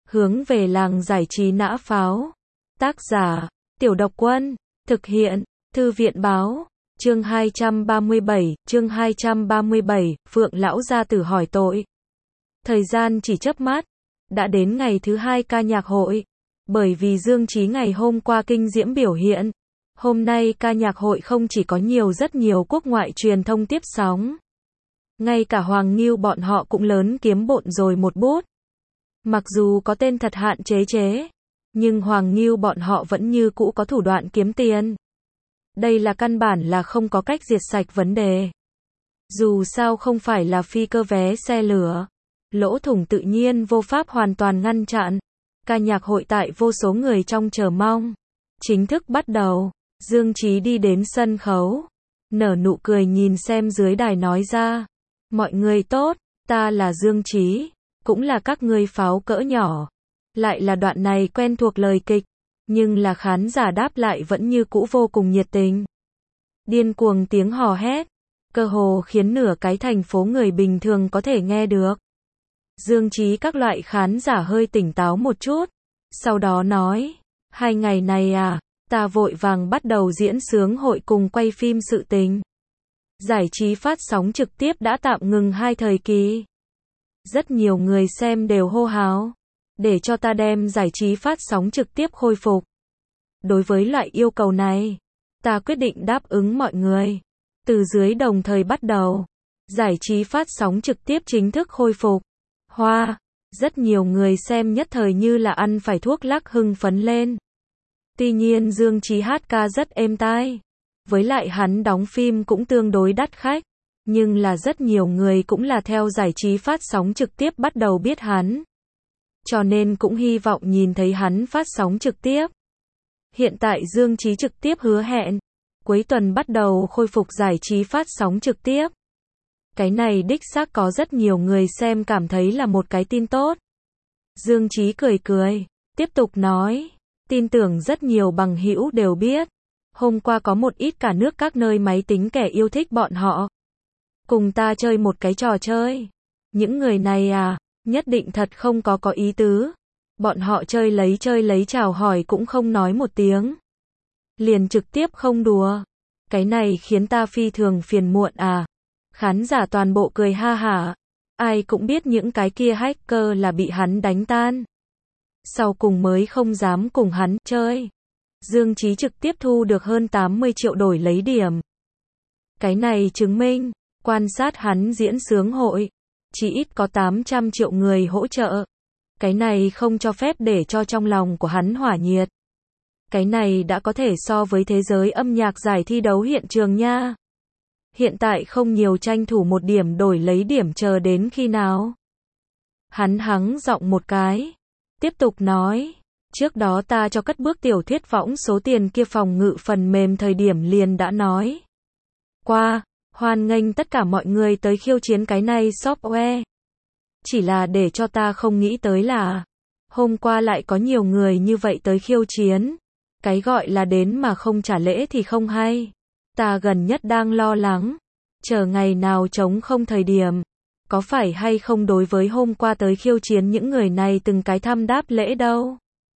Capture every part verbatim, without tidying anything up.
Hướng về làng giải trí nã pháo. Tác giả, Tiểu Độc Quân. Thực hiện, Thư viện Báo. Chương hai trăm ba mươi bảy, chương hai trăm ba mươi bảy, Phượng lão gia tử hỏi tội. Thời gian chỉ chớp mắt, đã đến ngày thứ hai ca nhạc hội. Bởi vì Dương Chí ngày hôm qua kinh diễm biểu hiện, hôm nay ca nhạc hội không chỉ có nhiều rất nhiều quốc ngoại truyền thông tiếp sóng. Ngay cả Hoàng Nghiêu bọn họ cũng lớn kiếm bộn rồi một bút. Mặc dù có tên thật hạn chế chế, nhưng Hoàng Nghiêu bọn họ vẫn như cũ có thủ đoạn kiếm tiền. Đây là căn bản là không có cách diệt sạch vấn đề. Dù sao không phải là phi cơ vé xe lửa, lỗ thủng tự nhiên vô pháp hoàn toàn ngăn chặn. Ca nhạc hội tại vô số người trong chờ mong chính thức bắt đầu. Dương Chí đi đến sân khấu, nở nụ cười nhìn xem dưới đài nói ra: mọi người tốt, ta là Dương Chí, cũng là các ngươi pháo cỡ nhỏ. Lại là đoạn này quen thuộc lời kịch, nhưng là khán giả đáp lại vẫn như cũ vô cùng nhiệt tình. Điên cuồng tiếng hò hét, cơ hồ khiến nửa cái thành phố người bình thường có thể nghe được. Dương Chí các loại khán giả hơi tỉnh táo một chút, sau đó nói: hai ngày này à, ta vội vàng bắt đầu diễn sướng hội cùng quay phim sự tình. Giải trí phát sóng trực tiếp đã tạm ngừng hai thời kỳ. Rất nhiều người xem đều hô hào, để cho ta đem giải trí phát sóng trực tiếp khôi phục. Đối với loại yêu cầu này, ta quyết định đáp ứng mọi người. Từ dưới đồng thời bắt đầu, giải trí phát sóng trực tiếp chính thức khôi phục. Hoa, rất nhiều người xem nhất thời như là ăn phải thuốc lắc hưng phấn lên. Tuy nhiên Dương Chí hát ca rất êm tai, với lại hắn đóng phim cũng tương đối đắt khách, nhưng là rất nhiều người cũng là theo giải trí phát sóng trực tiếp bắt đầu biết hắn. Cho nên cũng hy vọng nhìn thấy hắn phát sóng trực tiếp. Hiện tại Dương Chí trực tiếp hứa hẹn, cuối tuần bắt đầu khôi phục giải trí phát sóng trực tiếp. Cái này đích xác có rất nhiều người xem cảm thấy là một cái tin tốt. Dương Chí cười cười, tiếp tục nói, tin tưởng rất nhiều bằng hữu đều biết. Hôm qua có một ít cả nước các nơi máy tính kẻ yêu thích bọn họ. Cùng ta chơi một cái trò chơi. Những người này à, nhất định thật không có có ý tứ. Bọn họ chơi lấy chơi lấy chào hỏi cũng không nói một tiếng. Liền trực tiếp không đùa. Cái này khiến ta phi thường phiền muộn à. Khán giả toàn bộ cười ha hả. Ai cũng biết những cái kia hacker là bị hắn đánh tan. Sau cùng mới không dám cùng hắn chơi. Dương Chí trực tiếp thu được hơn tám mươi triệu đổi lấy điểm. Cái này chứng minh, quan sát hắn diễn sướng hội, chỉ ít có tám trăm triệu người hỗ trợ. Cái này không cho phép để cho trong lòng của hắn hỏa nhiệt. Cái này đã có thể so với thế giới âm nhạc giải thi đấu hiện trường nha. Hiện tại không nhiều tranh thủ một điểm đổi lấy điểm chờ đến khi nào. Hắn hắng giọng một cái, tiếp tục nói, trước đó ta cho cất bước tiểu thuyết võng số tiền kia phòng ngự phần mềm thời điểm liền đã nói qua, hoan nghênh tất cả mọi người tới khiêu chiến cái này software. Chỉ là để cho ta không nghĩ tới là, hôm qua lại có nhiều người như vậy tới khiêu chiến. Cái gọi là đến mà không trả lễ thì không hay. Ta gần nhất đang lo lắng, chờ ngày nào trống không thời điểm, có phải hay không đối với hôm qua tới khiêu chiến những người này từng cái thăm đáp lễ đâu.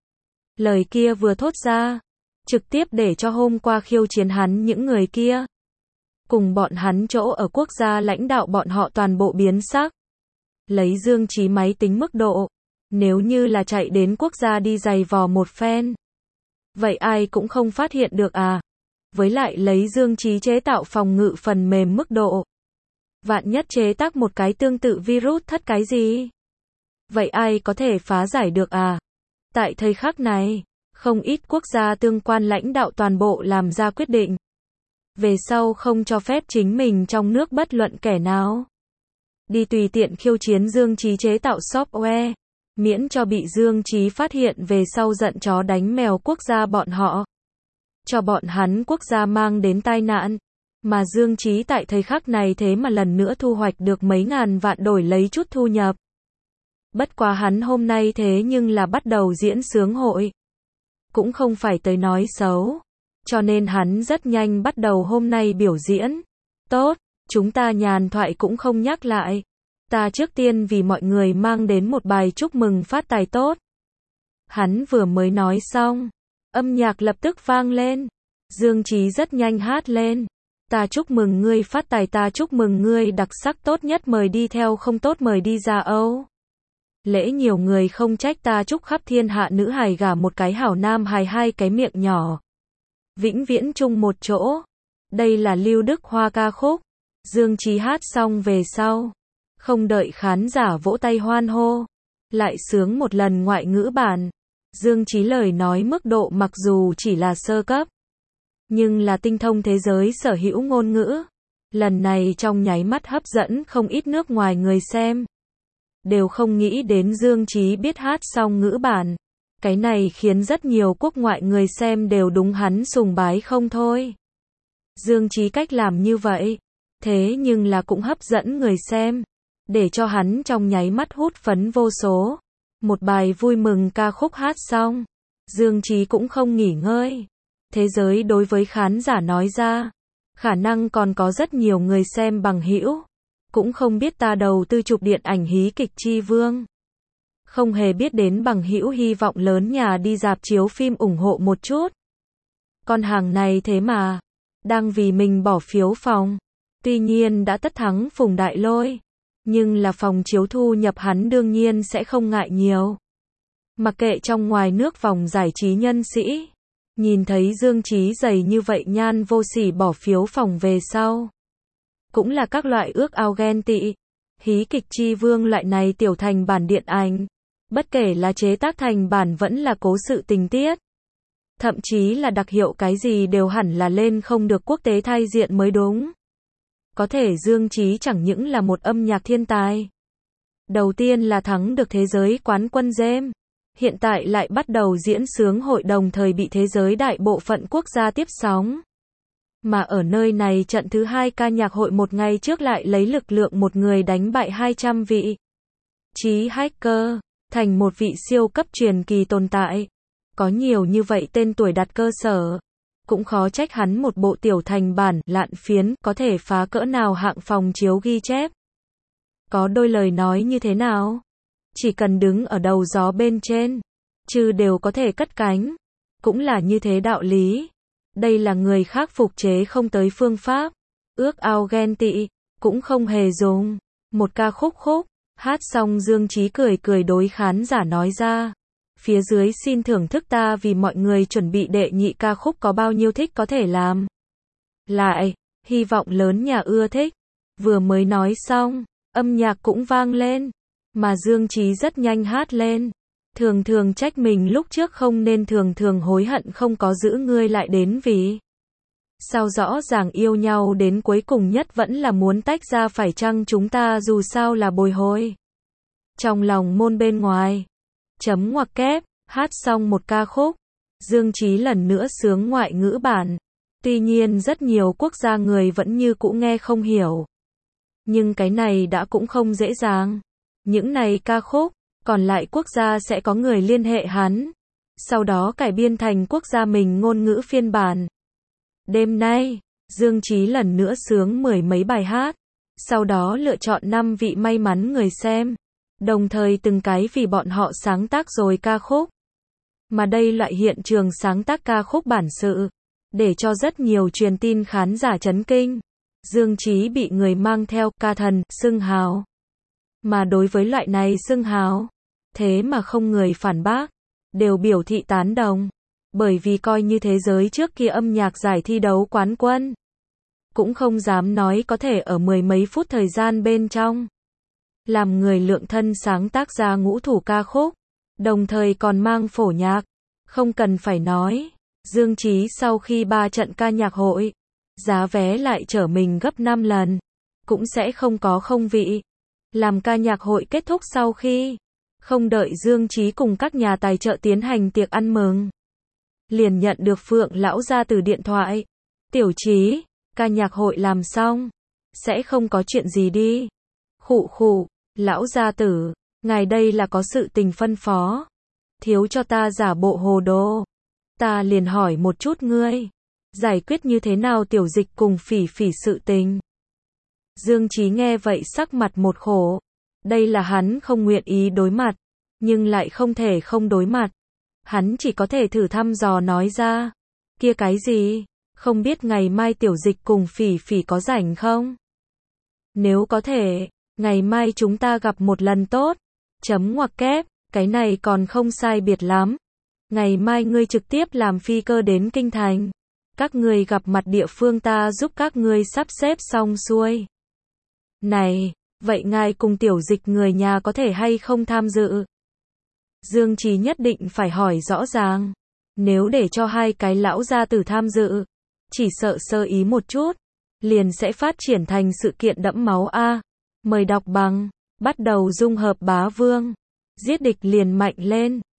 Lời kia vừa thốt ra, trực tiếp để cho hôm qua khiêu chiến hắn những người kia, cùng bọn hắn chỗ ở quốc gia lãnh đạo bọn họ toàn bộ biến sắc. Lấy Dương Chí máy tính mức độ, nếu như là chạy đến quốc gia đi giày vò một phen, vậy ai cũng không phát hiện được à. Với lại lấy Dương Chí chế tạo phòng ngự phần mềm mức độ, vạn nhất chế tác một cái tương tự virus thất cái gì, vậy ai có thể phá giải được à. Tại thời khắc này, không ít quốc gia tương quan lãnh đạo toàn bộ làm ra quyết định. Về sau không cho phép chính mình trong nước bất luận kẻ nào đi tùy tiện khiêu chiến Dương Chí chế tạo software, miễn cho bị Dương Chí phát hiện về sau giận chó đánh mèo quốc gia bọn họ. Cho bọn hắn quốc gia mang đến tai nạn. Mà Dương Chí tại thời khắc này thế mà lần nữa thu hoạch được mấy ngàn vạn đổi lấy chút thu nhập. Bất quá hắn hôm nay thế nhưng là bắt đầu diễn sướng hội. Cũng không phải tới nói xấu. Cho nên hắn rất nhanh bắt đầu hôm nay biểu diễn. Tốt, chúng ta nhàn thoại cũng không nhắc lại. Ta trước tiên vì mọi người mang đến một bài chúc mừng phát tài tốt. Hắn vừa mới nói xong, âm nhạc lập tức vang lên. Dương Chí rất nhanh hát lên. Ta chúc mừng ngươi phát tài, ta chúc mừng ngươi đặc sắc, tốt nhất mời đi theo, không tốt mời đi ra Âu. Lễ nhiều người không trách, ta chúc khắp thiên hạ nữ hài gả một cái hảo nam hài, hai cái miệng nhỏ vĩnh viễn chung một chỗ. Đây là Lưu Đức Hoa ca khúc. Dương Chí hát xong về sau, không đợi khán giả vỗ tay hoan hô, lại sướng một lần ngoại ngữ bản. Dương Chí lời nói mức độ mặc dù chỉ là sơ cấp, nhưng là tinh thông thế giới sở hữu ngôn ngữ. Lần này trong nháy mắt hấp dẫn không ít nước ngoài người xem. Đều không nghĩ đến Dương Chí biết hát xong ngữ bản. Cái này khiến rất nhiều quốc ngoại người xem đều đúng hắn sùng bái không thôi. Dương Chí cách làm như vậy, thế nhưng là cũng hấp dẫn người xem, để cho hắn trong nháy mắt hút phấn vô số. Một bài vui mừng ca khúc hát xong, Dương Chí cũng không nghỉ ngơi. Thế giới đối với khán giả nói ra, khả năng còn có rất nhiều người xem bằng hữu cũng không biết ta đầu tư chụp điện ảnh hí kịch Chi Vương. Không hề biết đến bằng hữu hy vọng lớn nhà đi rạp chiếu phim ủng hộ một chút. Con hàng này thế mà đang vì mình bỏ phiếu phòng. Tuy nhiên đã tất thắng Phùng Đại Lôi, nhưng là phòng chiếu thu nhập hắn đương nhiên sẽ không ngại nhiều. Mặc kệ trong ngoài nước vòng giải trí nhân sĩ, nhìn thấy Dương Chí dày như vậy nhan vô sỉ bỏ phiếu phòng về sau, cũng là các loại ước ao ghen tị. Hí kịch Chi Vương loại này tiểu thành bản điện ảnh, bất kể là chế tác thành bản vẫn là cố sự tình tiết, thậm chí là đặc hiệu cái gì đều hẳn là lên không được quốc tế thay diện mới đúng. Có thể Dương Chí chẳng những là một âm nhạc thiên tài, đầu tiên là thắng được thế giới quán quân Gem, hiện tại lại bắt đầu diễn sướng hội đồng thời bị thế giới đại bộ phận quốc gia tiếp sóng. Mà ở nơi này trận thứ hai ca nhạc hội một ngày trước lại lấy lực lượng một người đánh bại hai trăm vị Chí hacker, thành một vị siêu cấp truyền kỳ tồn tại. Có nhiều như vậy tên tuổi đặt cơ sở, cũng khó trách hắn một bộ tiểu thành bản lạn phiến có thể phá cỡ nào hạng phòng chiếu ghi chép. Có đôi lời nói như thế nào? Chỉ cần đứng ở đầu gió bên trên, chư đều có thể cất cánh. Cũng là như thế đạo lý. Đây là người khác phục chế không tới phương pháp. Ước ao ghen tị, cũng không hề dùng. Một ca khúc khúc, hát xong Dương Chí cười cười đối khán giả nói ra. Phía dưới xin thưởng thức ta vì mọi người chuẩn bị đệ nhị ca khúc có bao nhiêu thích có thể làm lại, hy vọng lớn nhà ưa thích. Vừa mới nói xong, âm nhạc cũng vang lên, mà Dương Chí rất nhanh hát lên. Thường thường trách mình lúc trước không nên, thường thường hối hận không có giữ ngươi lại đến vì sao rõ ràng yêu nhau đến cuối cùng nhất vẫn là muốn tách ra, phải chăng chúng ta dù sao là bồi hồi trong lòng môn bên ngoài. Chấm ngoặc kép, hát xong một ca khúc, Dương Chí lần nữa sướng ngoại ngữ bản. Tuy nhiên rất nhiều quốc gia người vẫn như cũ nghe không hiểu. Nhưng cái này đã cũng không dễ dàng. Những này ca khúc, còn lại quốc gia sẽ có người liên hệ hắn, sau đó cải biên thành quốc gia mình ngôn ngữ phiên bản. Đêm nay, Dương Chí lần nữa sướng mười mấy bài hát, sau đó lựa chọn năm vị may mắn người xem, đồng thời từng cái vì bọn họ sáng tác rồi ca khúc. Mà đây loại hiện trường sáng tác ca khúc bản sự, để cho rất nhiều truyền tin khán giả chấn kinh. Dương Chí bị người mang theo ca thần xưng hào. Mà đối với loại này xưng hào, thế mà không người phản bác, đều biểu thị tán đồng. Bởi vì coi như thế giới trước kia âm nhạc giải thi đấu quán quân, cũng không dám nói có thể ở mười mấy phút thời gian bên trong làm người lượng thân sáng tác ra ngũ thủ ca khúc, đồng thời còn mang phổ nhạc. Không cần phải nói, Dương Chí sau khi ba trận ca nhạc hội, giá vé lại trở mình gấp năm lần, cũng sẽ không có không vị. Làm ca nhạc hội kết thúc sau khi, không đợi Dương Chí cùng các nhà tài trợ tiến hành tiệc ăn mừng, liền nhận được Phượng lão gia từ điện thoại. Tiểu Chí, ca nhạc hội làm xong, sẽ không có chuyện gì đi. Khụ khụ, lão gia tử, ngài đây là có sự tình phân phó. Thiếu cho ta giả bộ hồ đồ. Ta liền hỏi một chút ngươi, giải quyết như thế nào Tiểu Dịch cùng Phỉ Phỉ sự tình. Dương Chí nghe vậy sắc mặt một khổ. Đây là hắn không nguyện ý đối mặt, nhưng lại không thể không đối mặt. Hắn chỉ có thể thử thăm dò nói ra. Kia cái gì? Không biết ngày mai tiểu dịch cùng Phỉ Phỉ có rảnh không? Nếu có thể, ngày mai chúng ta gặp một lần tốt. Chấm ngoặc kép, cái này còn không sai biệt lắm. Ngày mai ngươi trực tiếp làm phi cơ đến Kinh Thành. Các ngươi gặp mặt địa phương ta giúp các ngươi sắp xếp xong xuôi. Này, vậy ngài cùng tiểu dịch người nhà có thể hay không tham dự? Dương Trì nhất định phải hỏi rõ ràng. Nếu để cho hai cái lão gia tử tham dự, chỉ sợ sơ ý một chút, liền sẽ phát triển thành sự kiện đẫm máu a. Mời đọc bằng, bắt đầu dung hợp bá vương. Giết địch liền mạnh lên.